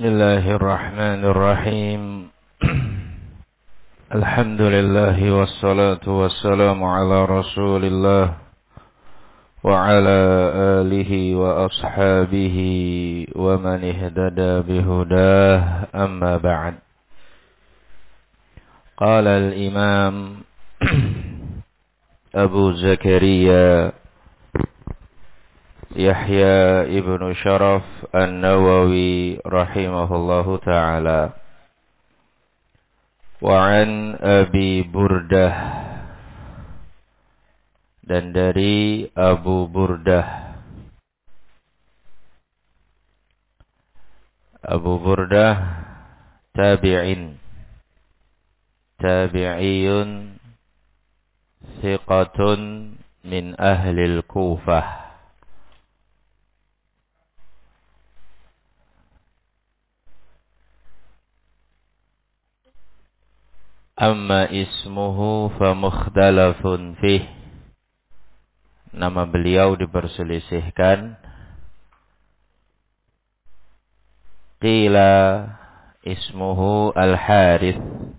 Bismillahirrahmanirrahim. Alhamdulillah wassalatu wassalamu ala Rasulillah wa ala alihi wa ashabihi wa man ihtada bihudah, amma ba'd. Qala al-imam Abu Zakaria Yahya ibnu Sharaf An-Nawawi rahimahullahu ta'ala, wa an Abi Burdah, dan dari Abu Burdah. Abu Burdah tabi'iyun thiqatun min ahlil Kufah. Amma ismuhu famukhtalafun fih. Nama beliau diperselisihkan. Qila ismuhu Al-Harith.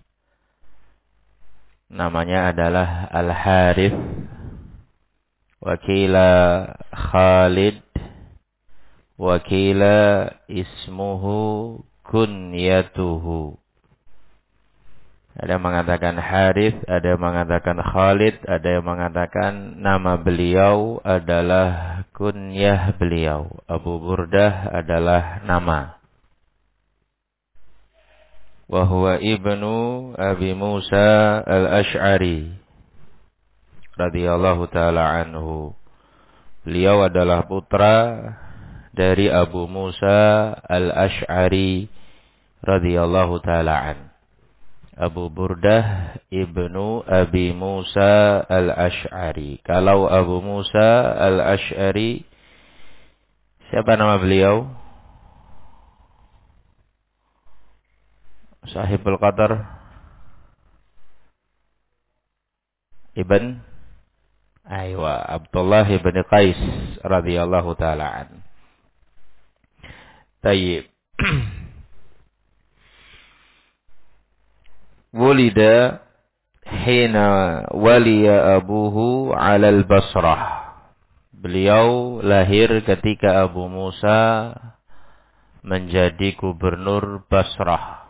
Namanya adalah Al-Harith. Wakila Khalid. Wakila ismuhu kunyatuhu. Ada yang mengatakan Harith, ada yang mengatakan Khalid, ada yang mengatakan nama beliau adalah kunyah beliau. Abu Burdah adalah nama. Wa huwa ibnu Abi Musa al-Ash'ari radhiyallahu ta'ala anhu. Beliau adalah putra dari Abu Musa al-Ash'ari radhiyallahu ta'ala anhu. Abu Burdah ibnu Abi Musa al-Ash'ari. Kalau Abu Musa al-Ash'ari, siapa nama beliau? Sahibul Qadar Ibn Abdullah ibn Qais radhiyallahu ta'ala an. Tayyib. Wulida hina waliya abuhu alal Basrah. Beliau lahir ketika Abu Musa menjadi gubernur Basrah.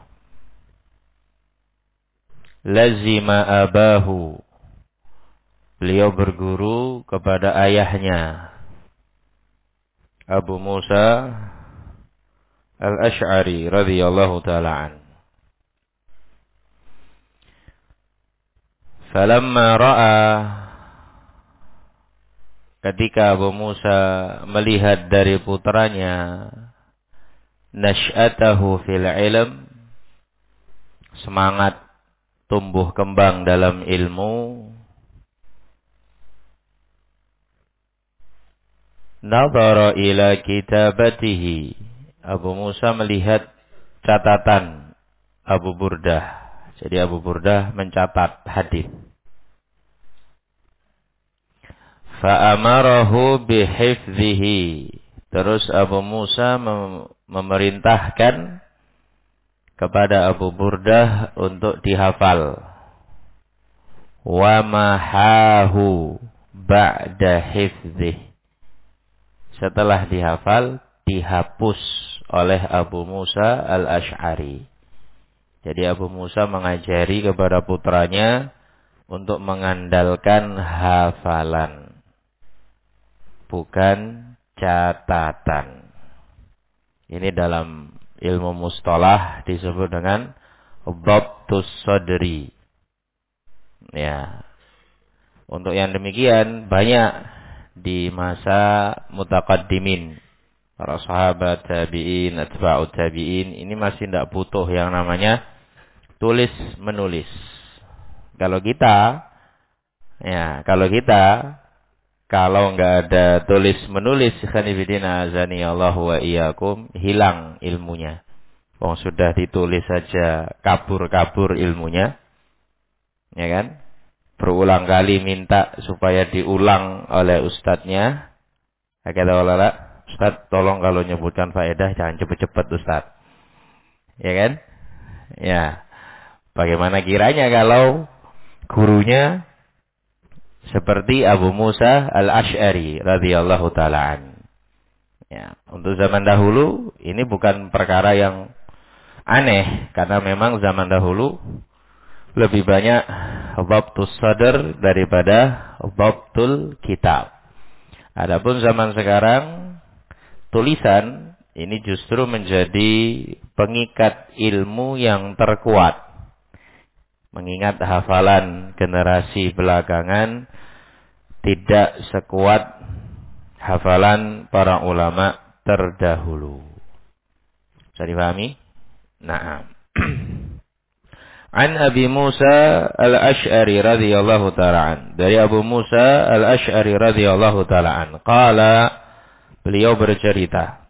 Lazima abahu. Beliau berguru kepada ayahnya Abu Musa al-Ash'ari radhiyallahu ta'ala an. Falamma ra'a, ketika Abu Musa melihat dari putranya nash'atahu fil ilm, semangat tumbuh kembang dalam ilmu, nadhara ila kitabatihi, Abu Musa melihat catatan Abu Burdah. Jadi Abu Burdah mencatat hadis. Fa'amarahu bihifzihi. Terus Abu Musa memerintahkan kepada Abu Burdah untuk dihafal. Wa mahahu ba'da hifzih. Setelah dihafal, dihapus oleh Abu Musa al-Ash'ari. Jadi Abu Musa mengajari kepada putranya untuk mengandalkan hafalan, bukan catatan. Ini dalam ilmu mustalah disebut dengan dhabtus sadri. Ya. Untuk yang demikian banyak di masa mutaqaddimin. Para sahabat, tabi'in, atba'ut tabi'in, ini masih tidak butuh yang namanya tulis menulis. Kalau kita kalau nggak ada tulis menulis, khanifidina azani Allah wa iyyakum, hilang ilmunya. Sudah ditulis saja kabur ilmunya, ya kan? Berulang kali minta supaya diulang oleh ustadznya. Kata ulama, Ustaz, tolong kalau nyebutkan faedah jangan cepet-cepet Ustaz. Ya kan? Ya. Bagaimana kiranya kalau gurunya seperti Abu Musa al-Ash'ari radhiyallahu ta'ala an. Ya, untuk zaman dahulu ini bukan perkara yang aneh karena memang zaman dahulu lebih banyak dhabtus sadr daripada dhabtul kitab. Adapun zaman sekarang tulisan ini justru menjadi pengikat ilmu yang terkuat. Mengingat hafalan generasi belakangan tidak sekuat hafalan para ulama terdahulu. Bisa dipahami? Naam. An Abi Musa al-Ash'ari radhiyallahu ta'ala an. Dari Abu Musa al-Ash'ari radhiyallahu ta'ala an. Qala, beliau bercerita.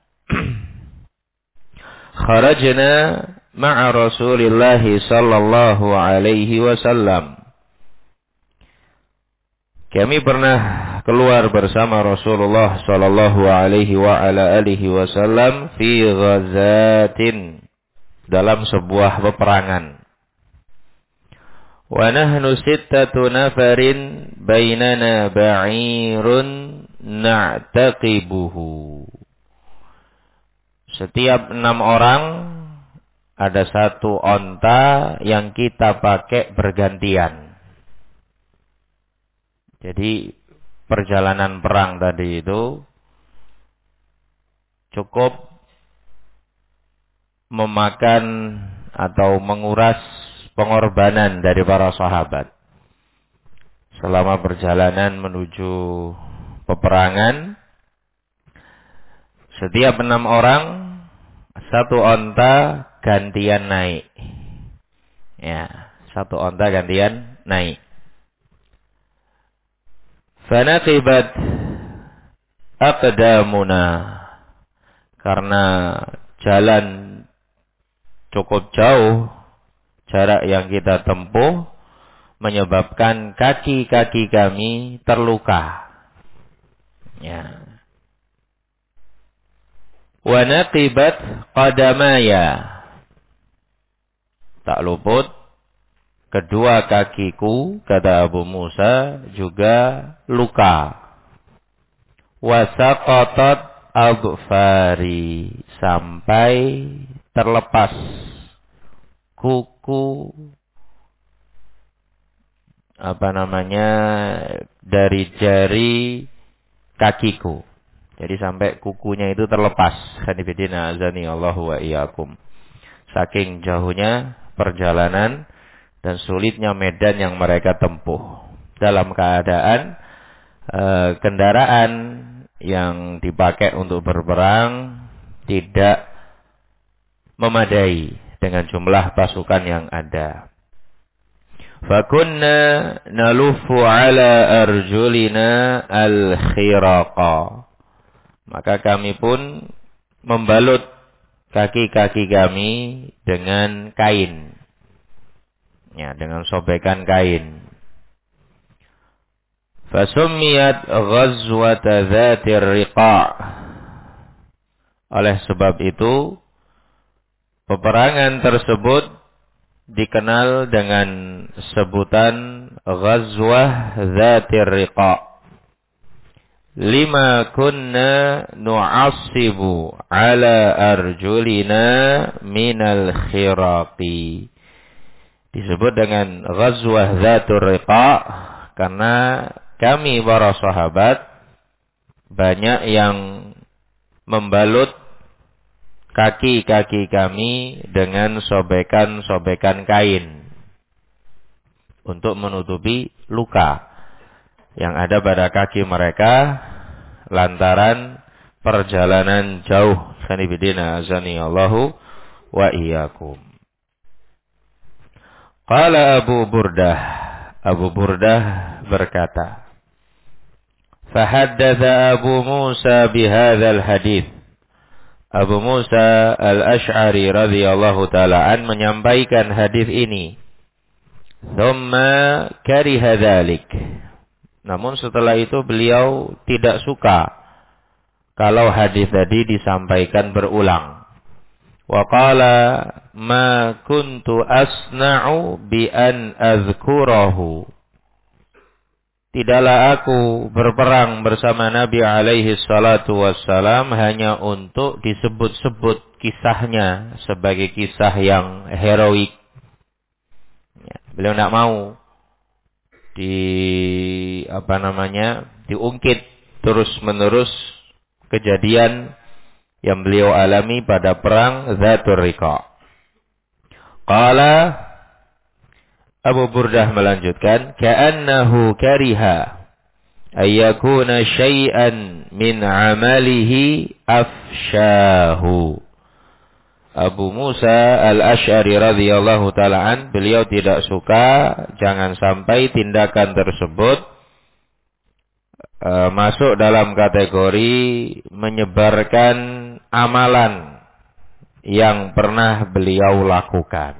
Kharajna ma'a Rasulillah sallallahu alaihi wasallam. Kami pernah keluar bersama Rasulullah sallallahu alaihi wa ala alihi wasallam fi ghazatin, dalam sebuah peperangan. Wa nahnu sittatu nafarin bainana ba'irun na'taqibuhu. Setiap 6 orang ada satu onta yang kita pakai bergantian. Jadi perjalanan perang tadi itu cukup memakan atau menguras pengorbanan dari para sahabat. Selama perjalanan menuju peperangan, setiap 6 orang satu onta gantian naik. Ya, satu onta gantian naik. Fanaqibat aqdamuna, karena jalan cukup jauh jarak yang kita tempuh menyebabkan kaki-kaki kami terluka. Ya. Wa naqibat qadamaya, tak luput kedua kakiku, kata Abu Musa, juga luka. Wa saqatat adfari, sampai terlepas kuku dari jari kakiku. Jadi sampai kukunya itu terlepas. Khanifidina azani Allahu wa iyyakum. Saking jauhnya perjalanan dan sulitnya medan yang mereka tempuh. Dalam keadaan kendaraan yang dipakai untuk berperang tidak memadai dengan jumlah pasukan yang ada. Fakunna nalufu ala arjulina al-khiraqa. Maka kami pun membalut kaki-kaki kami dengan kain. Ya, dengan sobekan kain. Fasummiyat ghazwata dzatir riqa'. Oleh sebab itu, peperangan tersebut dikenal dengan sebutan Ghazwah Dzatir Riqa'. Lima kunna nu'assibu ala arjulina minal khiraqi. Disebut dengan Ghazwah Dzatur Riqa' karena kami para sahabat banyak yang membalut kaki-kaki kami dengan sobekan-sobekan kain untuk menutupi luka yang ada pada kaki mereka lantaran perjalanan jauh. Sanibidina azani Allahu wa iyyakum. Qala Abu Burdah. Abu Burdah berkata, Fahaddatha Abu Musa bihadzal hadits. Abu Musa al-Ash'ari radhiyallahu ta'ala an menyampaikan hadis ini. Thumma kariha dzalik. Namun setelah itu beliau tidak suka kalau hadis tadi disampaikan berulang. Wa qala ma kuntu asna'u bi an azkurahu. Tidaklah aku berperang bersama Nabi alaihi salatu wassalam hanya untuk disebut-sebut kisahnya sebagai kisah yang heroik. Ya, beliau tidak mau diungkit terus-menerus kejadian yang beliau alami pada perang Dzatur Riqa. Qala Abu Burdah melanjutkan, ka'annahu kariha ayyakuna syai'an min amalihi afshahu. Abu Musa al-Asy'ari radhiyallahu ta'ala beliau tidak suka jangan sampai tindakan tersebut masuk dalam kategori menyebarkan amalan yang pernah beliau lakukan.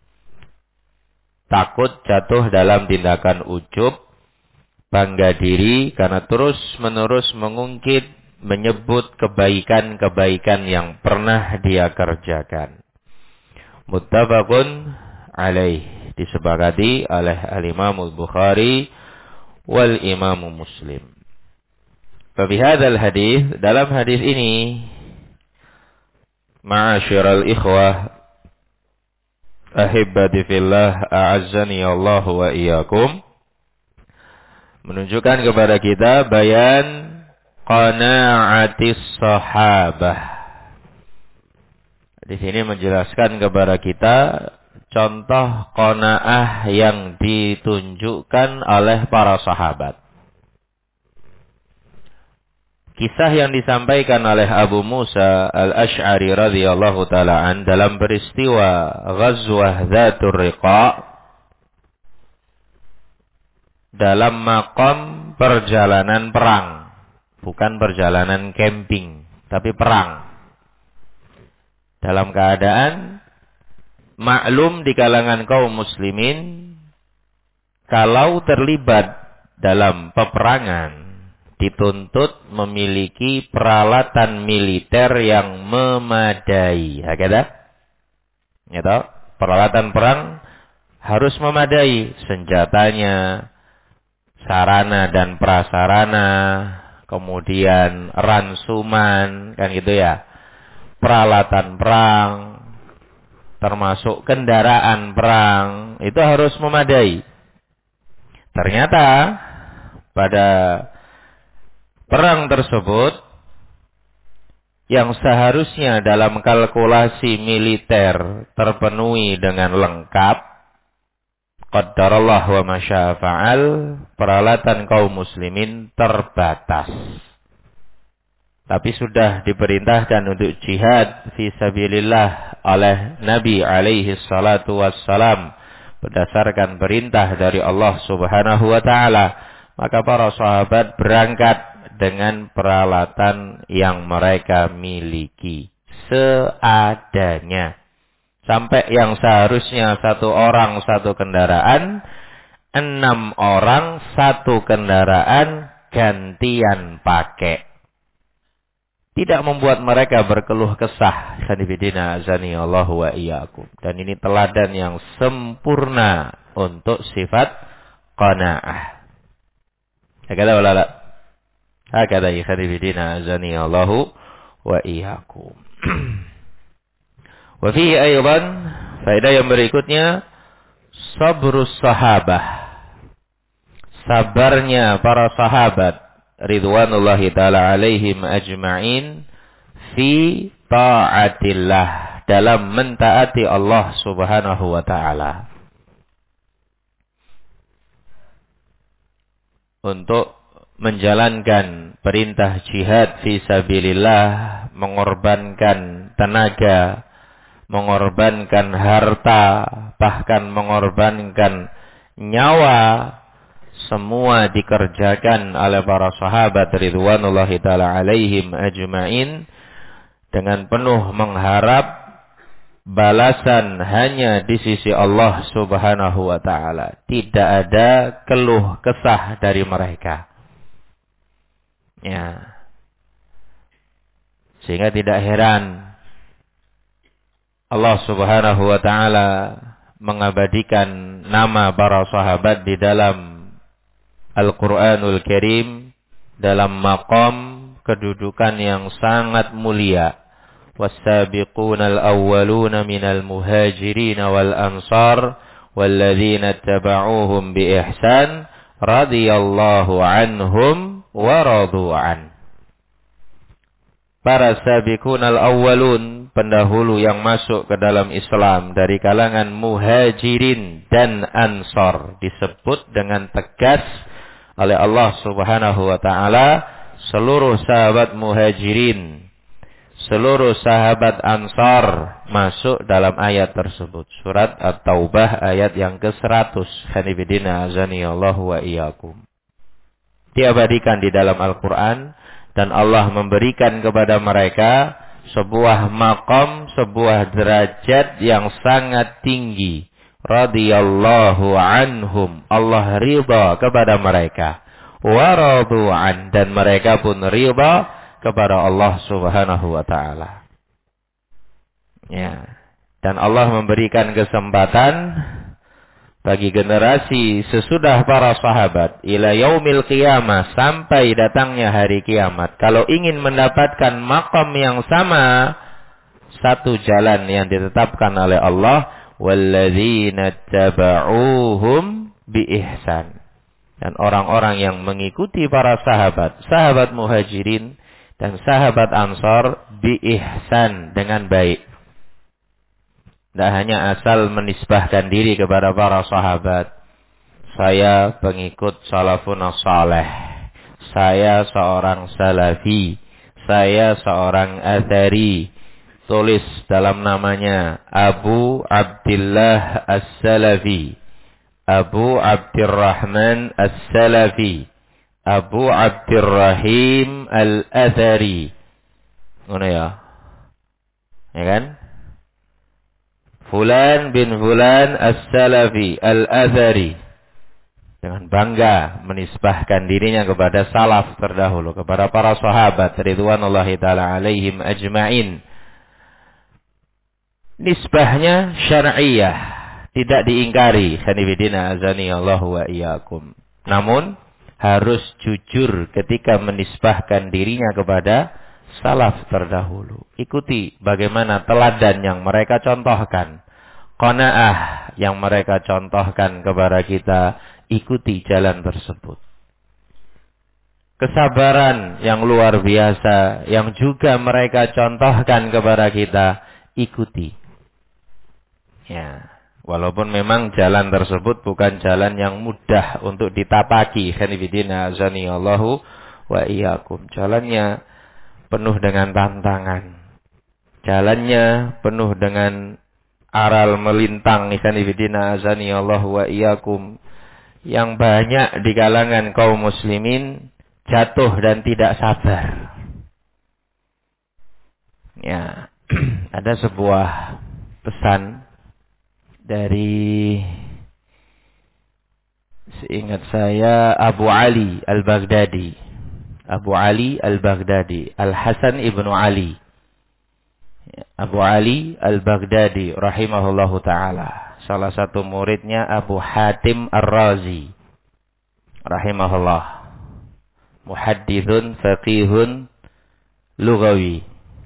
Takut jatuh dalam tindakan ujub, bangga diri karena terus-menerus mengungkit, menyebut kebaikan-kebaikan yang pernah dia kerjakan. Muttafaqun alaih, disepakati oleh al-Imam al-Bukhari wal Imam Muslim. Fi hadzal hadis, dalam hadis ini, ma'asyiral ikhwah ahibbati fillah a'azzani Allah wa iyyakum, menunjukkan kepada kita bayan qana'atis sahabah. Di sini menjelaskan kepada kita contoh qanaah yang ditunjukkan oleh para sahabat. Kisah yang disampaikan oleh Abu Musa al-Asy'ari radhiyallahu ta'ala dalam peristiwa Ghazwah Dzatur Riqa dalam maqam perjalanan perang, bukan perjalanan camping, tapi perang. Dalam keadaan maklum di kalangan kaum muslimin, kalau terlibat dalam peperangan dituntut memiliki peralatan militer yang memadai. Hakada? Ya toh? Peralatan perang harus memadai, senjatanya, sarana dan prasarana, kemudian ransuman, kan gitu ya. Peralatan perang, termasuk kendaraan perang, itu harus memadai. Ternyata pada perang tersebut yang seharusnya dalam kalkulasi militer terpenuhi dengan lengkap, qaddarallah wa masya'a fa'al, peralatan kaum muslimin terbatas. Tapi sudah diperintahkan untuk jihad fi sabilillah oleh Nabi alaihi salatu wassalam berdasarkan perintah dari Allah Subhanahu wa taala, maka para sahabat berangkat dengan peralatan yang mereka miliki seadanya. Sampai yang seharusnya 1 orang 1 kendaraan, 6 orang 1 kendaraan gantian pakai. Tidak membuat mereka berkeluh kesah. Sanibidina azani Allah wa iyyakum. Dan ini teladan yang sempurna untuk sifat qanaah. Hakada wala la? Hakada ikhwanifidina azani Allahu wa iyyakum. Wa fihi aydan, faedah yang berikutnya, sabrus sahabah. Sabarnya para sahabat ridwanullahi taala alaihim ajma'in fi ta'atillah, dalam mentaati Allah Subhanahu wa taala. Untuk menjalankan perintah jihad fi sabilillah, mengorbankan tenaga, mengorbankan harta, bahkan mengorbankan nyawa, semua dikerjakan oleh para sahabat ridwanullahi taala alaihim ajma'in dengan penuh mengharap balasan hanya di sisi Allah Subhanahu wa taala. Tidak ada keluh kesah dari mereka. Ya. Sehingga tidak heran Allah Subhanahu wa taala mengabadikan nama para sahabat di dalam Al-Qur'anul Karim dalam maqam kedudukan yang sangat mulia. Was-sabiqunal awwaluna minal muhajirin wal ansar walladzina ittaba'uuhum bi ihsan radhiyallahu anhum wa radu an. Para sabiqunal awwalun, pendahulu yang masuk ke dalam Islam dari kalangan muhajirin dan ansar, disebut dengan tegas oleh Allah Subhanahu wa taala seluruh sahabat muhajirin, seluruh sahabat ansar masuk dalam ayat tersebut. Surat At-Taubah ayat yang ke-100. Khanifidina azanillahu wa iyyakum. Diabadikan di dalam Al-Qur'an dan Allah memberikan kepada mereka sebuah maqam, sebuah derajat yang sangat tinggi. Radhiyallahu anhum, Allah ridha kepada mereka. Wa radu an, dan mereka pun ridha kepada Allah Subhanahu wa taala. Ya. Dan Allah memberikan kesempatan bagi generasi sesudah para sahabat ila yaumil qiyamah, sampai datangnya hari kiamat, kalau ingin mendapatkan maqam yang sama, satu jalan yang ditetapkan oleh Allah, walladzina taba'uuhum bi ihsan, dan orang-orang yang mengikuti para sahabat, sahabat muhajirin dan sahabat ansar, bi ihsan, dengan baik. Tidak hanya asal menisbahkan diri kepada para sahabat. Saya pengikut salafun saleh, saya seorang salafi, saya seorang athari, tulis dalam namanya Abu Abdullah As-Salafi, Abu Abdurrahman As-Salafi, Abu Abdurrahim Al-Athari. Ngono ya? Ya kan? Fulan bin Fulan As-Salafi Al-Athari. Dengan bangga menisbahkan dirinya kepada salaf terdahulu, kepada para sahabat ridwanullahi ta'ala alaihim ajma'in. Nisbahnya syar'iyah, tidak diingkari. Khanifidina azanillahu wa iyyakum. Namun harus jujur ketika menisbahkan dirinya kepada salaf terdahulu. Ikuti bagaimana teladan yang mereka contohkan. Qanaah yang mereka contohkan kepada kita, ikuti jalan tersebut. Kesabaran yang luar biasa yang juga mereka contohkan kepada kita, ikuti. Ya, walaupun memang jalan tersebut bukan jalan yang mudah untuk ditapaki. Khanifidina azanillahu wa iyyakum. Jalannya penuh dengan tantangan. Jalannya penuh dengan aral melintang. Khanifidina azanillahu wa iyyakum. Yang banyak di kalangan kaum muslimin jatuh dan tidak sabar. Ya, ada sebuah pesan dari, seingat saya, Abu Ali Al-Baghdadi. Abu Ali Al-Baghdadi, Al-Hasan ibnu Ali. Abu Ali Al-Baghdadi rahimahullahu ta'ala. Salah satu muridnya Abu Hatim Ar-Razi rahimahullah. Muhaddithun, faqihun, lughawi.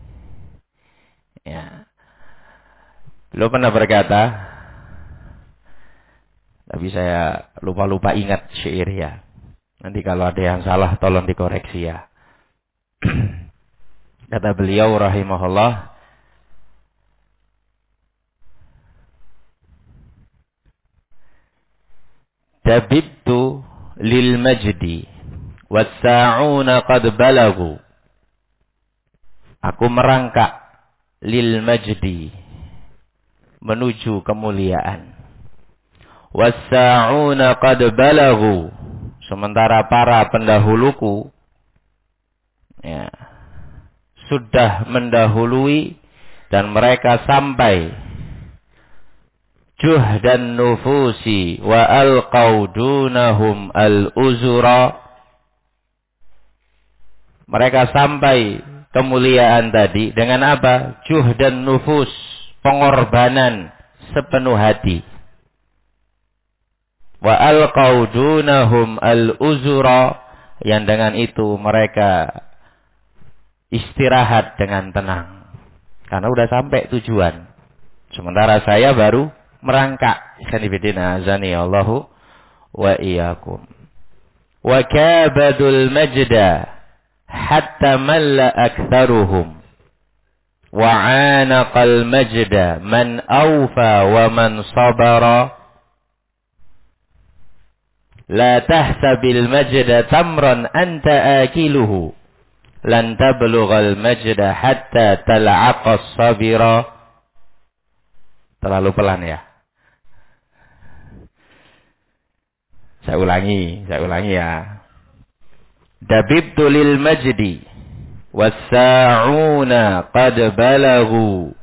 Ya. Beliau pernah berkata, tapi saya lupa-lupa ingat syair ya. Nanti kalau ada yang salah tolong dikoreksi ya. Kata beliau rahimahullah, tabibtu lil majdi wassa'una qad balagu. Aku merangkak lil majdi, menuju kemuliaan. Wassa'una qad balagu, sementara para pendahuluku ya, sudah mendahului dan mereka sampai. Juhdan nufusi wa alqaw dunahum al-uzura. Mereka sampai kemuliaan tadi dengan apa? Juhdan nufus, pengorbanan sepenuh hati. Wa alqaw dunahum al-uzura, yang dengan itu mereka istirahat dengan tenang. Karena udah sampai tujuan. Sementara saya baru merangkak. Ikhwanifidina azani Allahu wa iyyakum. Wa kabadul majda hatta malla aktharuhum. Wa anaqal majda man awfa wa man sabara. La tahsabil majda tamran anta akiluhu. Lan tablughal majda hatta tal'aqas sabira. Terlalu pelan ya. Saya ulangi ya. Dabibtu lil majdi was-sa'una qad balaghu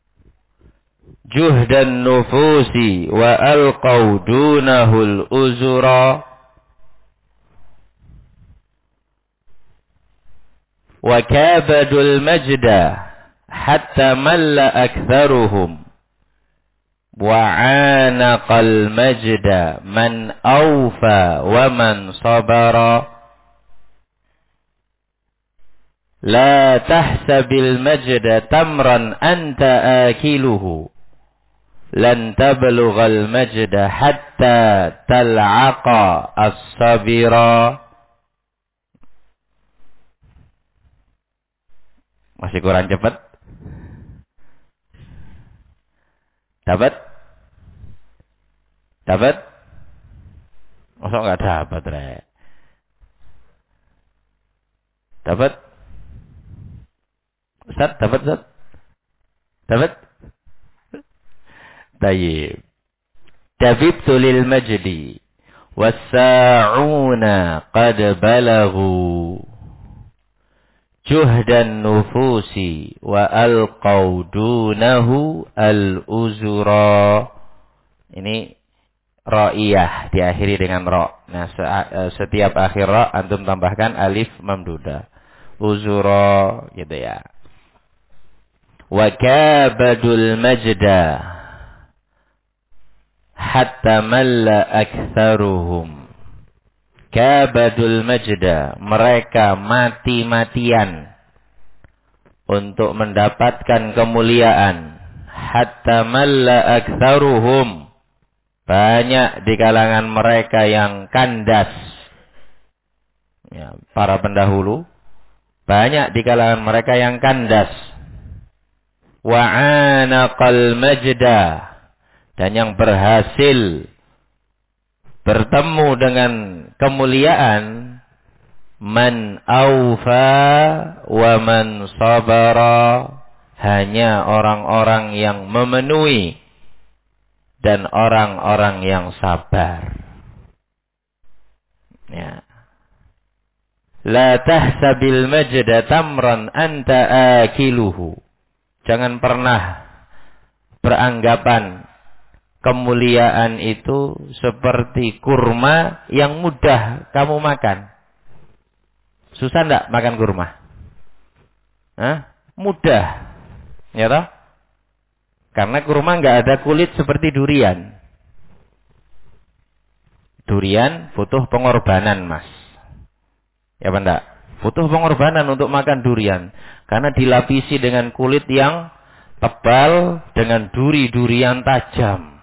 juhdan nufusi wa alqaw dunahul uzra. Wa kabadul majda hatta malla aktharuhum wa anaqal majda man awfa wa man sabara. La tahsabil majda tamran anta akiluhu. Lan tablughal majda hatta tal'aqa as-sabira. Masih kurang cepat? Dapat? Masa enggak dapat, Rek? Dapat? Ustaz, dapat, Ustaz? Dapat? Tayyib. Dabibtu lil majdi was-sa'una qad balaghu juhdan nufusi wa alqaw dunahu al-uzura. Ini ra'iyah diakhiri dengan ra. Nah, setiap akhir ra antum tambahkan alif mamdudah. Uzura gitu ya. Wa kabadul majda hatta malla aktsaruhum. Kabadul majda, mereka mati-matian untuk mendapatkan kemuliaan. Hatta malla aktsaruhum, banyak di kalangan mereka yang kandas. Ya, para pendahulu, banyak di kalangan mereka yang kandas. Wa anaqal majda, dan yang berhasil bertemu dengan kemuliaan, man awfa wa man sabara, hanya orang-orang yang memenuhi dan orang-orang yang sabar. Ya. La tahsabil majda tamran anta akiluhu. Jangan pernah beranggapan kemuliaan itu seperti kurma yang mudah kamu makan. Susah enggak makan kurma? Hah? Mudah. Ya toh? Karena kurma enggak ada kulit seperti durian. Durian butuh pengorbanan, Mas. Ya apa enggak? Butuh pengorbanan untuk makan durian. Karena dilapisi dengan kulit yang tebal dengan duri-duri yang tajam.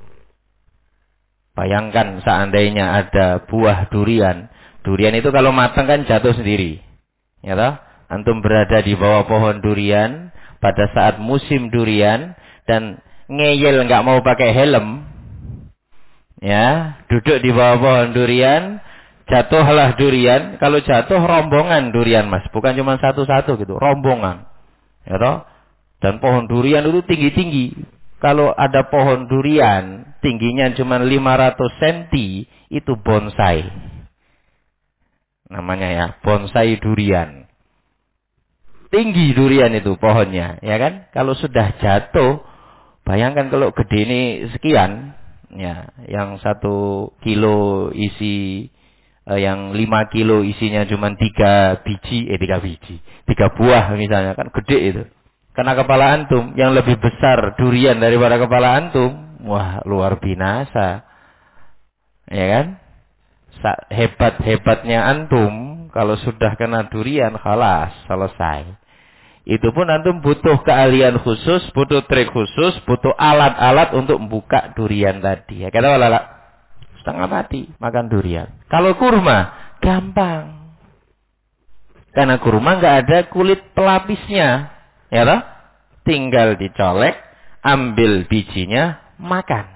Bayangkan seandainya ada buah durian. Durian itu kalau matang kan jatuh sendiri. Ya toh? Antum berada di bawah pohon durian pada saat musim durian dan ngeyel nggak mau pakai helm. Ya, duduk di bawah pohon durian, jatuhlah durian. Kalau jatuh rombongan durian, Mas, bukan cuma satu-satu gitu, rombongan. Ya toh? Dan pohon durian itu tinggi-tinggi. Kalau ada pohon durian tingginya cuma 500 cm, itu bonsai. Namanya ya, bonsai durian. Tinggi durian itu pohonnya, ya kan? Kalau sudah jatuh, bayangkan kalau gede ini sekian, ya, yang 1 kilo isi, yang 5 kilo isinya cuma 3 buah misalnya, kan gede itu. kena kepala antum yang lebih besar durian daripada kepala antum, wah luar binasa. Ya kan? Hebat-hebatnya antum kalau sudah kena durian, khalas, selesai. Itu pun antum butuh keahlian khusus, butuh trik khusus, butuh alat-alat untuk membuka durian tadi. Ya kata walala, setengah mati makan durian. Kalau kurma, gampang. Karena kurma nggak ada kulit pelapisnya, ya toh? Tinggal dicolek, ambil bijinya, makan.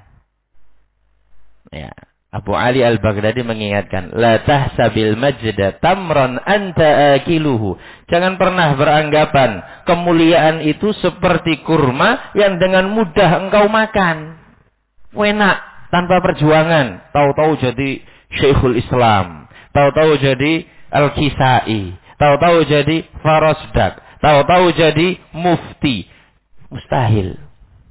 Ya. Abu Ali Al-Baghdadi mengingatkan, la tahsabil majda tamran anta akiluhu. Jangan pernah beranggapan kemuliaan itu seperti kurma yang dengan mudah engkau makan. Enak, tanpa perjuangan. Tahu-tahu jadi Syekhul Islam, tahu-tahu jadi Al-Kisai, tahu-tahu jadi Farosdak, tahu-tahu jadi mufti. Mustahil.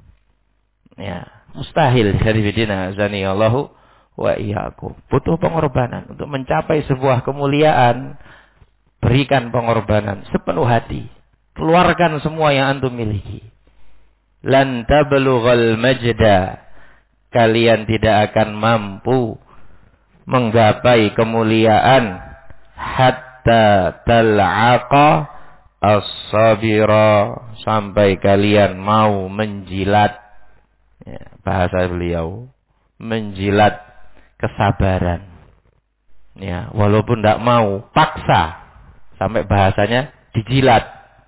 Ya, mustahil. Syarifidina azani Allahu wa iyyakum. Butuh pengorbanan untuk mencapai sebuah kemuliaan. Berikan pengorbanan sepenuh hati. Keluarkan semua yang antum miliki. Lan tablughal majda. Kalian tidak akan mampu menggapai kemuliaan hatta tal'aqa as-sabira, sampai kalian mau menjilat, ya, bahasa beliau, menjilat kesabaran. Ya, walaupun tidak mau, paksa. Sampai bahasanya dijilat.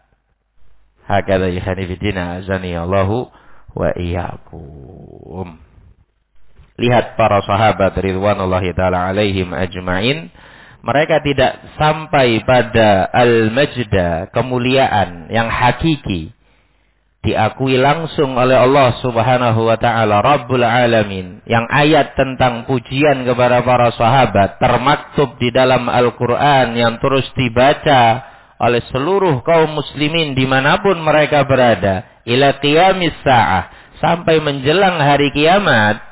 Hakadha yakhanifidina azani Allahu wa iyyakum. Lihat para sahabat ridwanullahi ta'ala alaihim ajma'in. Mereka tidak sampai pada al-majda, kemuliaan yang hakiki. Diakui langsung oleh Allah subhanahu wa ta'ala Rabbul Alamin. Yang ayat tentang pujian kepada para sahabat termaktub di dalam Al-Quran yang terus dibaca oleh seluruh kaum muslimin dimanapun mereka berada. Ila qiyamis sa'ah. Sampai menjelang hari kiamat.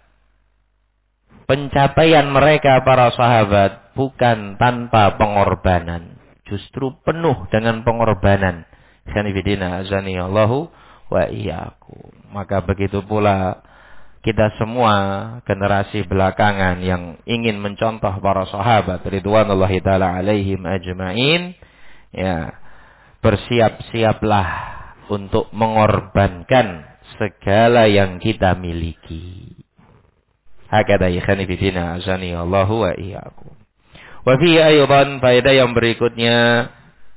Pencapaian mereka para sahabat bukan tanpa pengorbanan. Justru penuh dengan pengorbanan. Sanifidina azani Allahu wa iyyakum. Maka begitu pula kita semua generasi belakangan yang ingin mencontoh para sahabat ridwanullahi taala alaihim ajmain, ya, bersiap-siaplah untuk mengorbankan segala yang kita miliki. Hakadha sanifidina azani Allahu wa iyyakum. Wa fi aydan faedah yang berikutnya,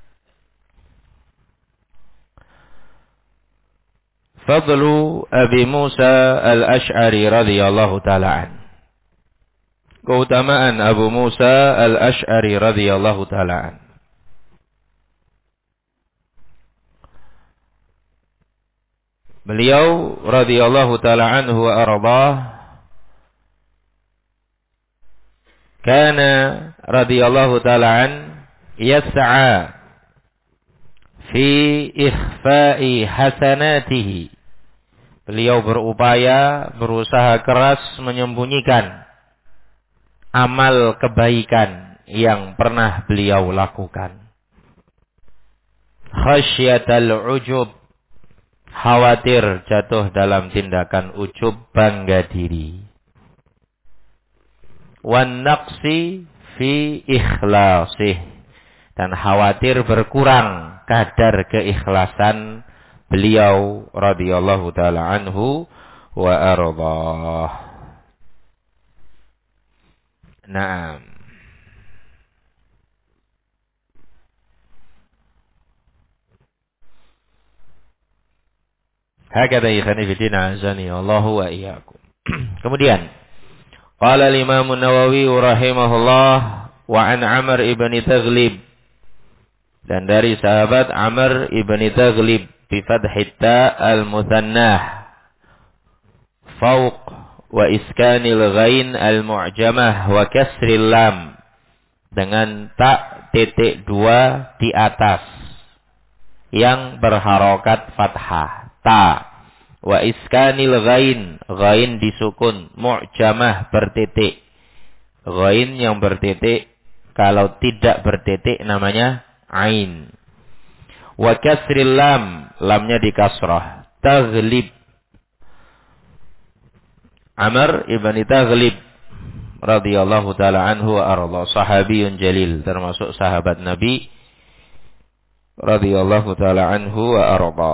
Fadlu Abi Musa Al-Ash'ari radhiyallahu ta'ala an. Keutamaan Abu Musa Al-Ash'ari radhiyallahu ta'ala an. Beliau radhiyallahu ta'ala anhu wa ardhah, kana radhiyallahu ta'ala an yas'a fi ikhfa'i hasanatihi. Beliau berupaya, berusaha keras menyembunyikan amal kebaikan yang pernah beliau lakukan. Khasyatal ujub, khawatir jatuh dalam tindakan ujub, bangga diri. Wan naqsi fi ikhlasih, dan khawatir berkurang kadar keikhlasan beliau radhiyallahu taala anhu wa ardhah. Naam. Hakadha ikhwanifidina azani Allahu wa iyyakum. Kemudian qala al-Imam An-Nawawi rahimahullah wa an Amr ibn Taghlib, dan dari sahabat Amr ibn Taghlib bi fathit ta al-muthannah fauq wa iskanil ghain al-mu'jamah wa kasril lam, dengan ta titik dua di atas yang berharokat fathah, ta, wa iskanil ghain, ghain disukun, mu'jamah bertitik, ghain yang bertitik kalau tidak bertitik namanya ain. Wa kasril lam, lamnya di kasrah. Taghlib. Amr ibn Taghlib radhiyallahu taala anhu wa arda, sahabiyun jalil, termasuk sahabat Nabi radhiyallahu taala anhu wa arda.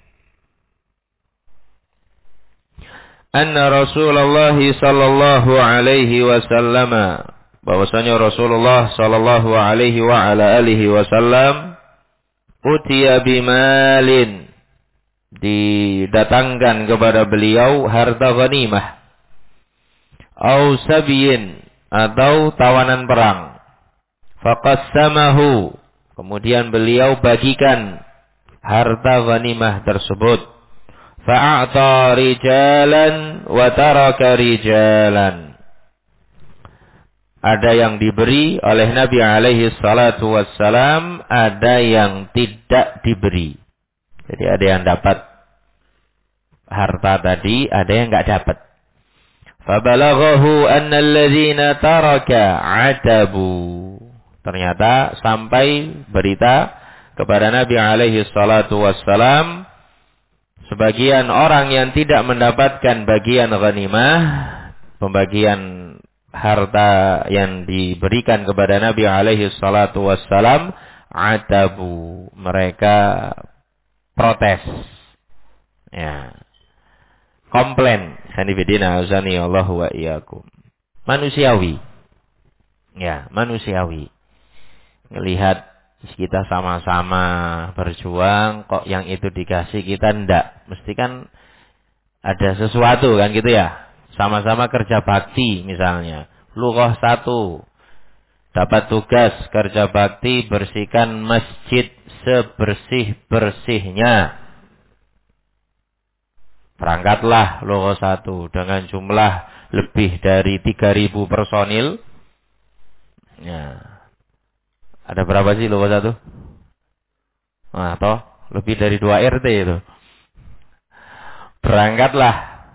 Anna Rasulullah sallallahu alaihi wasallam, bahwasanya Rasulullah sallallahu alaihi wa ala alihi wasallam utiya bimalin, didatangkan kepada beliau harta ghanimah, au sabiyin, atau tawanan perang. Faqassamahu, kemudian beliau bagikan harta ghanimah tersebut. Fa'a'ta rijalan wa taraka rijalan. Ada yang diberi oleh Nabi alaihi salatu wassalam, ada yang tidak diberi. Jadi ada yang dapat harta tadi, ada yang enggak dapat. Fabalaghahu anna alladhina taraka atabu. Ternyata sampai berita kepada Nabi alaihi salatu wassalam, sebagian orang yang tidak mendapatkan bagian ghanimah, pembagian harta yang diberikan kepada Nabi alaihi salatu wassalam, atabu, mereka protes. Ya. Komplain. Sanibidina azani Allahu wa iyyakum. Manusiawi. Ya, manusiawi. Melihat kita sama-sama berjuang, kok yang itu dikasih kita ndak. Mesti kan ada sesuatu kan gitu ya. Sama-sama kerja bakti misalnya. Lughah 1. Dapat tugas kerja bakti bersihkan masjid sebersih-bersihnya. Berangkatlah Lughah 1 dengan jumlah lebih dari 3.000 personil. Ya. Ada berapa sih Lughah 1? Nah, toh lebih dari 2 RT itu. Berangkatlah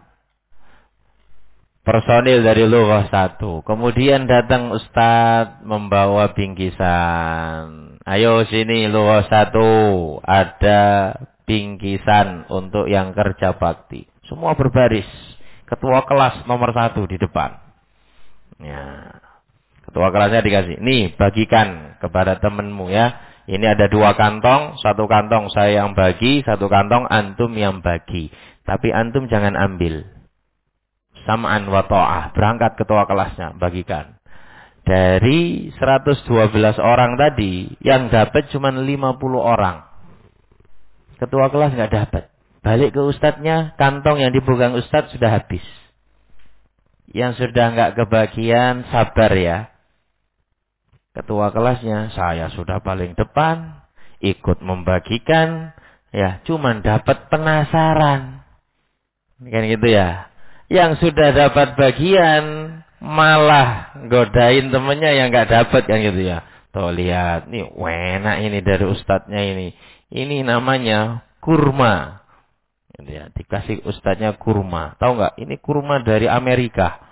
personil dari Lughah 1. Kemudian datang Ustadz membawa bingkisan. Ayo sini Lughah 1. Ada bingkisan untuk yang kerja bakti. Semua berbaris. Ketua kelas nomor 1 di depan. Ya. Ketua kelasnya dikasih, nih bagikan kepada temenmu ya. Ini ada 2 kantong, 1 kantong saya yang bagi, 1 kantong antum yang bagi. Tapi antum jangan ambil. Sam'an wa ta'ah, berangkat ketua kelasnya, bagikan. Dari 112 orang tadi, yang dapat cuma 50 orang. Ketua kelas nggak dapat. Balik ke ustadznya, kantong yang dipegang ustadz sudah habis. Yang sudah nggak kebagian, sabar ya. Ketua kelasnya, saya sudah paling depan, ikut membagikan, ya, cuman dapat penasaran. Kan gitu ya. Yang sudah dapat bagian, malah godain temennya yang nggak dapat, kan gitu ya. Tuh lihat, nih enak ini dari ustadznya ini. Ini namanya kurma. Gitu ya, dikasih ustadznya kurma. Tahu nggak? Ini kurma dari Amerika.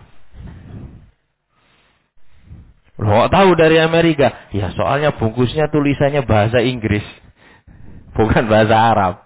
Loh, tahu dari Amerika? Ya soalnya bungkusnya tulisannya bahasa Inggris, bukan bahasa Arab.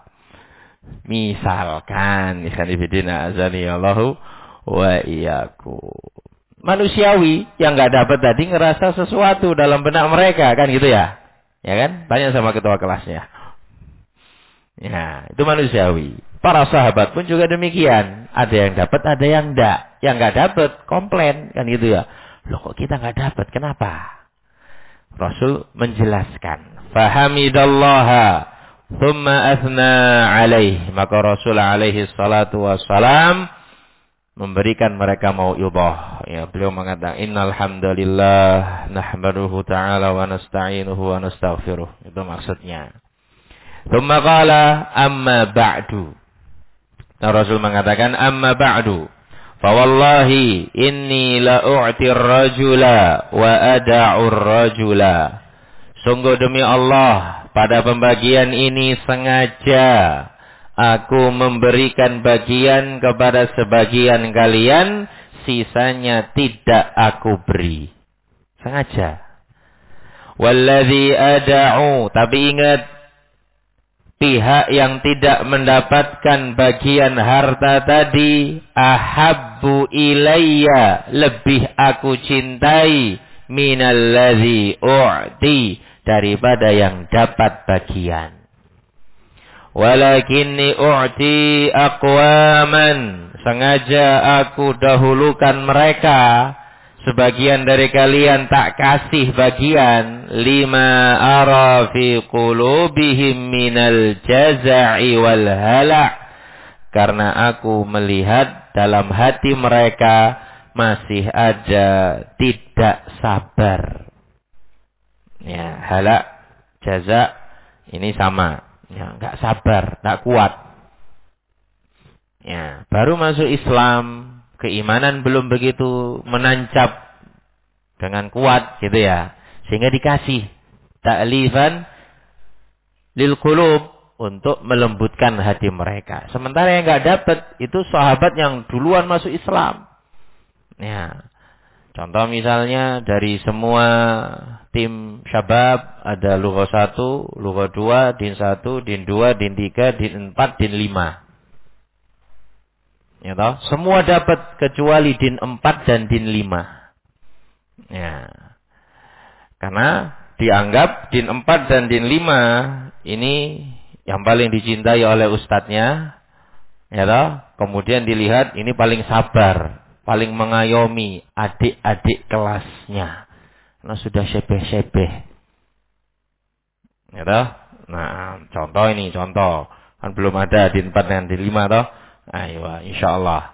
Misalkan, ikhwanifidina azani Allahu wa iyyakum. Manusiawi yang nggak dapat tadi ngerasa sesuatu dalam benak mereka, kan gitu ya? Ya kan? Tanya sama ketua kelasnya. Ya, itu manusiawi. Para sahabat pun juga demikian. Ada yang dapat, ada yang enggak. Yang nggak dapat, komplain, kan gitu ya? Loh kok kita nggak dapat? Kenapa? Rasul menjelaskan. Fahamidallaha thumma athna alaih. Maka Rasul alaihi salatu wassalam memberikan mereka mau'idhah. Ya, beliau mengatakan innal hamdalillah nahmaduhu ta'ala wa nasta'inuhu wa nastaghfiruh. Itu maksudnya. Thumma qala amma ba'du. Nah, Rasul mengatakan amma ba'du. Fawallahi inni la u'tir rajula wa ada'ur rajula. Sungguh demi Allah, pada pembagian ini sengaja aku memberikan bagian kepada sebagian kalian, sisanya tidak aku beri. Sengaja. Walladzi ada'u, tapi ingat, pihak yang tidak mendapatkan bagian harta tadi ahabbu ilayya, lebih aku cintai minalladzi u'ti, daripada yang dapat bagian. Walakinni u'ti aqwaman, sengaja aku dahulukan mereka, sebagian dari kalian tak kasih bagian, lima ara fi qulubihim minal jaza'i wal hala', karena aku melihat dalam hati mereka masih ada tidak sabar. Ya, hala, jaza ini sama. Ya, enggak sabar, enggak kuat. Ya, baru masuk Islam, keimanan belum begitu menancap dengan kuat gitu ya. Sehingga dikasih ta'lifan lil qulub, untuk melembutkan hati mereka. Sementara yang enggak dapat itu sahabat yang duluan masuk Islam. Ya. Contoh misalnya dari semua tim syabab ada lugha 1, lugha 2, din 1, din 2, din 3, din 4, din 5. Ya toh? Semua dapat kecuali din 4 dan din 5. Ya. Karena dianggap din 4 dan din 5 ini yang paling dicintai oleh ustadznya. Ya toh? Kemudian dilihat ini paling sabar, paling mengayomi adik-adik kelasnya. Nah, sudah sebeh-sebeh. Ya toh? Nah, contoh ini, contoh. Kan belum ada din 4 dan din 5 toh. Ayo, insyaallah.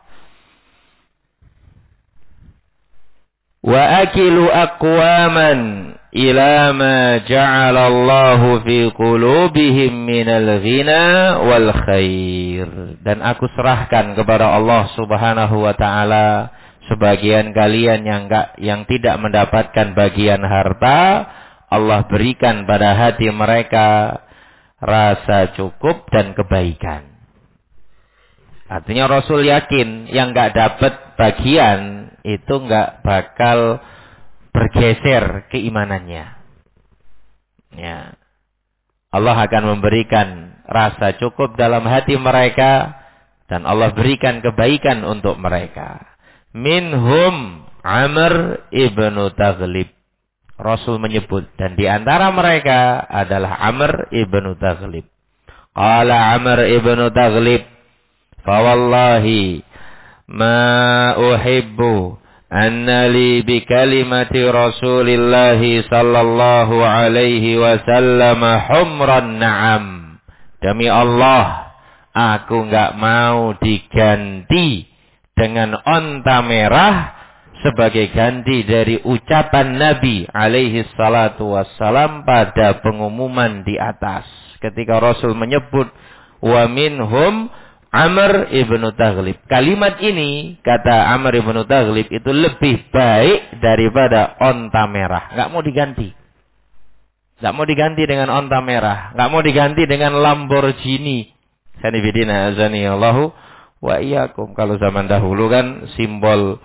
Wa akilu aqwaman ila ma ja'ala Allahu fi qulubihim minal ghina wal khair. Dan aku serahkan kepada Allah Subhanahu wa taala sebagian kalian yang tidak mendapatkan bagian harta, Allah berikan pada hati mereka rasa cukup dan kebaikan. Artinya Rasul yakin yang enggak dapat bagian itu enggak bakal bergeser keimanannya. Ya. Allah akan memberikan rasa cukup dalam hati mereka dan Allah berikan kebaikan untuk mereka. Minhum Amr ibnu Taghlib. Rasul menyebut dan di antara mereka adalah Amr ibnu Taghlib. Qala Amr ibnu Taghlib, fa wallahi ma uhibbu anna li bi kalimati Rasulillah sallallahu alaihi wasallam humran na'am. Demi Allah, aku enggak mau diganti dengan onta merah sebagai ganti dari ucapan Nabi alaihi salatu wassalam pada pengumuman di atas. Ketika Rasul menyebut wa minhum Amr ibnu Taghlib. Kalimat ini, kata Amr ibnu Taghlib, itu lebih baik daripada onta merah. Enggak mau diganti. Enggak mau diganti dengan onta merah. Enggak mau diganti dengan Lamborghini. Sanibidina azanillahu wa iyyakum. Kalau zaman dahulu kan simbol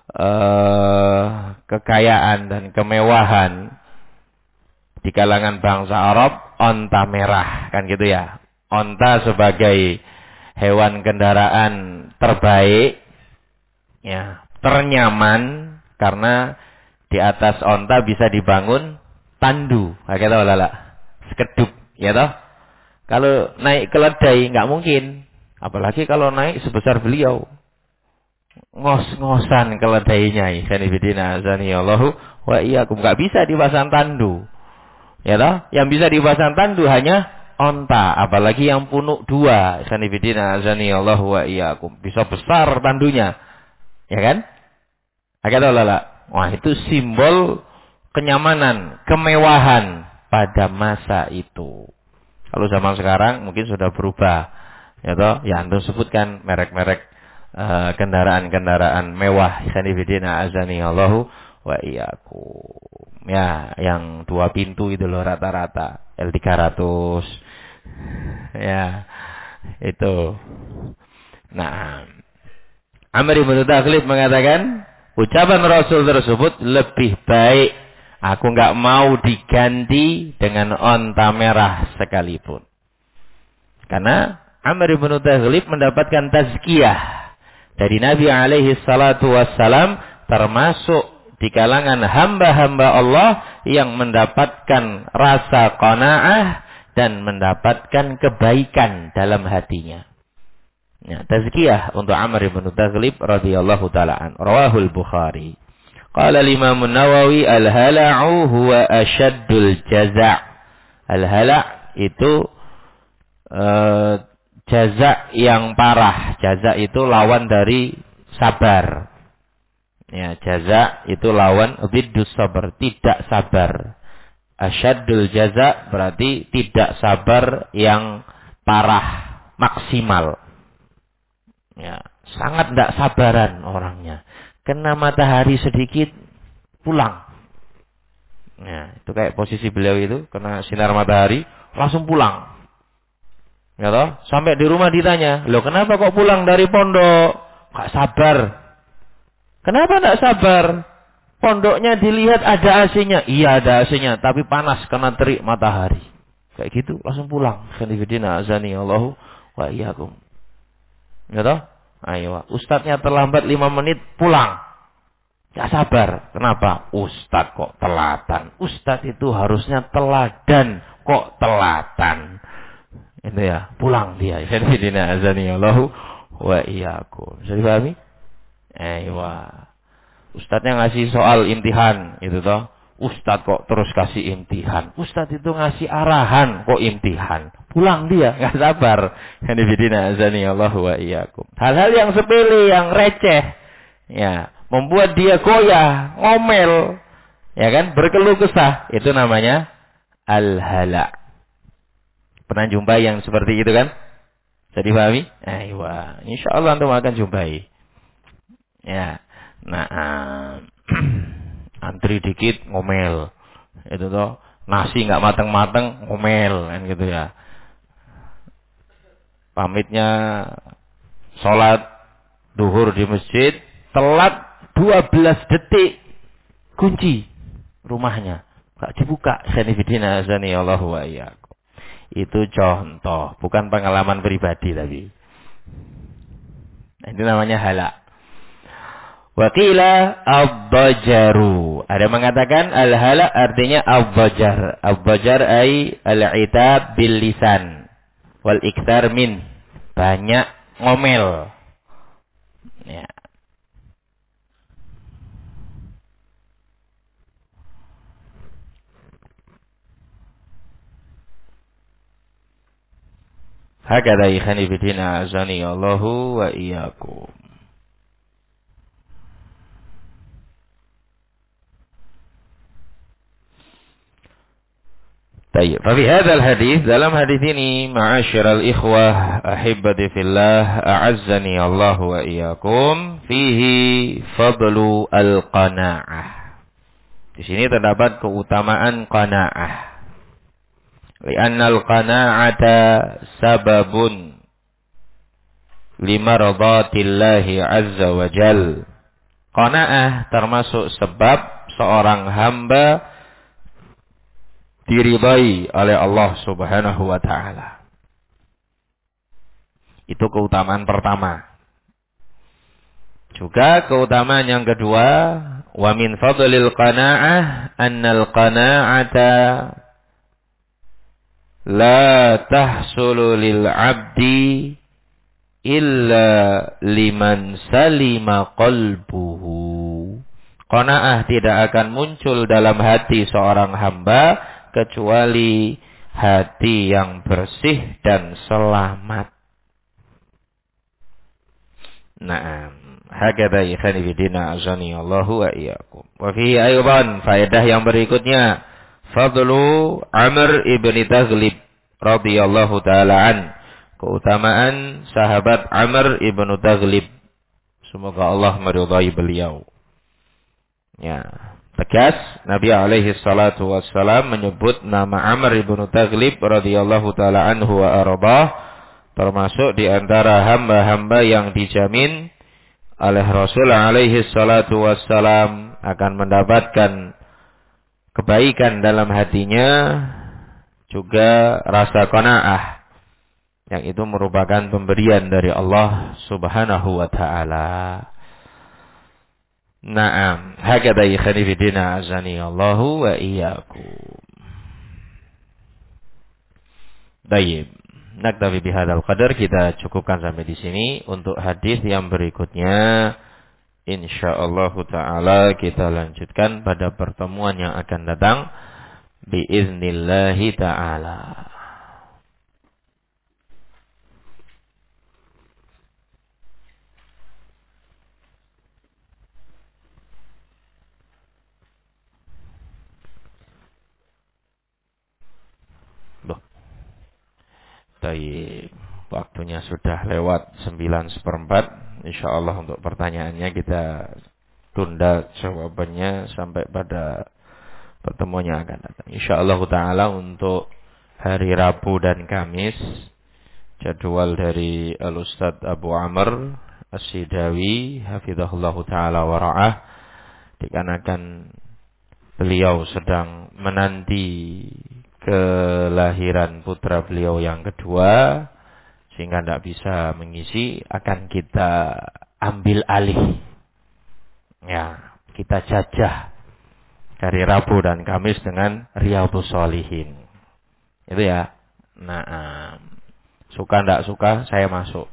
kekayaan dan kemewahan di kalangan bangsa Arab, onta merah. Kan gitu ya. Onta sebagai hewan kendaraan terbaik, ya, ternyaman, karena di atas onta bisa dibangun tandu, kayak tahu lala, sekedup, ya toh. Kalau naik keledai nggak mungkin, apalagi kalau naik sebesar beliau, ngos-ngosan keledainya, sanibidina azanillahu wa iyyakum, nggak bisa dipasang tandu, ya toh. Yang bisa dipasang tandu hanya onta, apalagi yang punuk 2. Sanibidina azanillahu wa iyyakum. Bisa besar tandunya. Ya kan? Agak tahu lala. Wah, itu simbol kenyamanan, kemewahan pada masa itu. Kalau zaman sekarang mungkin sudah berubah. Ya toh? Ya antum sebutkan merek-merek kendaraan-kendaraan mewah. Sanibidina azanillahu wa iyyakum. Ya, yang 2 pintu itu loh rata-rata. L300. Ya, itu. Nah, Amr ibnu Taghlib mengatakan, ucapan Rasul tersebut lebih baik. Aku enggak mau diganti dengan onta merah sekalipun. Karena Amr ibn Taghlib mendapatkan tazkiyah dari Nabi alaihi salatu wassalam, termasuk di kalangan hamba-hamba Allah yang mendapatkan rasa qanaah dan mendapatkan kebaikan dalam hatinya. Ya, tazkiyah untuk Amr ibn Taghlib radhiyallahu ta'ala an. Rawahul Bukhari. Qala Imam Nawawi al-hala'u huwa asyaddul jaza'. Al-hala' itu jaza yang parah. Jaza itu lawan dari sabar. Ya, jaza itu lawan biddus sabar, tidak sabar. Asyaddul jaza berarti tidak sabar yang parah, maksimal. Ya, sangat tidak sabaran orangnya. Kena matahari sedikit pulang. Ya, itu kayak posisi beliau itu, kena sinar matahari langsung pulang. Ya toh? Sampai di rumah ditanya, "Loh, kenapa kok pulang dari pondok?" Gak sabar. Kenapa gak sabar? Pondoknya dilihat ada AC-nya. Iya, ada AC-nya, tapi panas karena terik matahari. Kayak gitu, langsung pulang. Khanifidina azani Allahu wa iyyakum. Ya toh? Ayo, ustadznya terlambat 5 menit, pulang. Gak sabar. Kenapa? Ustadz kok telatan. Ustadz itu harusnya teladan, kok telatan. Itu ya, pulang dia. Khanifidina azani Allahu wa iyyakum. Bisa dipahami? Ayo. Ustadznya ngasih soal imtihan, itu toh. Ustadz kok terus kasih imtihan. Ustadz itu ngasih arahan, kok imtihan. Pulang dia, nggak sabar. Hanifidina azani Allah wa iyyakum. Hal-hal yang sepele, yang receh, ya, membuat dia goyah, ngomel, ya kan, berkeluh kesah. Itu namanya al-hala. Pernah jumpai yang seperti itu kan? Bisa dipahami? Aiyah, insyaallah antum akan jumpai. Ya. Nah, antri dikit ngomel. Itu toh, nasi enggak mateng-mateng ngomel kan gitu ya. Pamitnya sholat duhur di masjid, telat 12 detik kunci rumahnya. Enggak dibuka. Sanifidina azani Allah wa iyyakum. Itu contoh, bukan pengalaman pribadi tapi. Ini namanya hala. Wakila abbajaru. Ada mengatakan al-hala artinya abbajar. Abbajar ay al-itab bil lisan wal iktsar min. Banyak ngomel. Ya. Hakadha ikhani bidina azani Allahu wa iyyakum. Baik, tapi hadal hadis, dalam hadis ini, ma'asyiral ikhwah ahibbati fillah, a'azzani Allah wa iyyakum, fihi fadlu al-qanaah. Di sini terdapat keutamaan qanaah. Li'anna al-qanaa'ata sababun limaradatillahi azza wa jal. Qanaah termasuk sebab seorang hamba diridai oleh Allah Subhanahu wa ta'ala. Itu keutamaan pertama. Juga keutamaan yang kedua, wa min fadlil qanaa'ah annal qanaa'ata la tahsulu lil 'abdi illa liman salima qalbuhu. Qanaa'ah tidak akan muncul dalam hati seorang hamba kecuali hati yang bersih dan selamat. Naam, hakadha ikhani bidina azani Allahu wa iyyakum. Wa fihi aydan faedah yang berikutnya, fadlu Amr ibn Taghlib radhiyallahu taala an. Keutamaan sahabat Amr ibn Taghlib. Semoga Allah meridai beliau. Ya. Tegas Nabi alaihi salatu wassalam menyebut nama Amr ibn Taghlib radhiyallahu taala anhu wa ardah termasuk di antara hamba-hamba yang dijamin oleh Rasul alaihi salatu wassalam akan mendapatkan kebaikan dalam hatinya, juga rasa qanaah. yang itu merupakan pemberian dari Allah Subhanahu wa taala. Naam, hakadha ikhwani fillah azani Allahu wa iyyakum. Baik. Naktafi bihadzal qadar, kita cukupkan sampai di sini. Untuk hadis yang berikutnya insyaallah taala kita lanjutkan pada pertemuan yang akan datang biiznillah taala. Baik, waktunya sudah lewat 9:04. Insyaallah untuk pertanyaannya kita tunda jawabannya sampai pada pertemuan yang akan datang. Insyaallah taala untuk hari Rabu dan Kamis jadwal dari Al-Ustadz Abu Amr As-Sidawi hafizahullah taala wa ra'ah, dikarenakan beliau sedang menanti kelahiran putra beliau yang kedua sehingga tidak bisa mengisi, akan kita ambil alih. Ya, kita jajah dari Rabu dan Kamis dengan Riyadhus Shalihin. Itu ya. Nah, suka tidak suka saya masuk.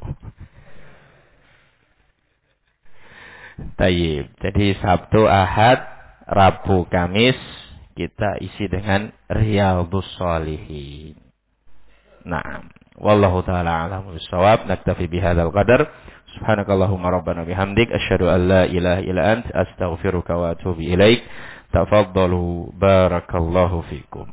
Tayyib. Jadi Sabtu, Ahad, Rabu, Kamis kita isi dengan Riyadhus Shalihin. Naam. Wallahu taala a'lamu bissawab. Naktafi bihadzal qadar. Subhanakallahumma rabbana bihamdik asyhadu an la ilaha illa anta astaghfiruka wa atubu ilaik. Tafaddalu barakallahu fikum.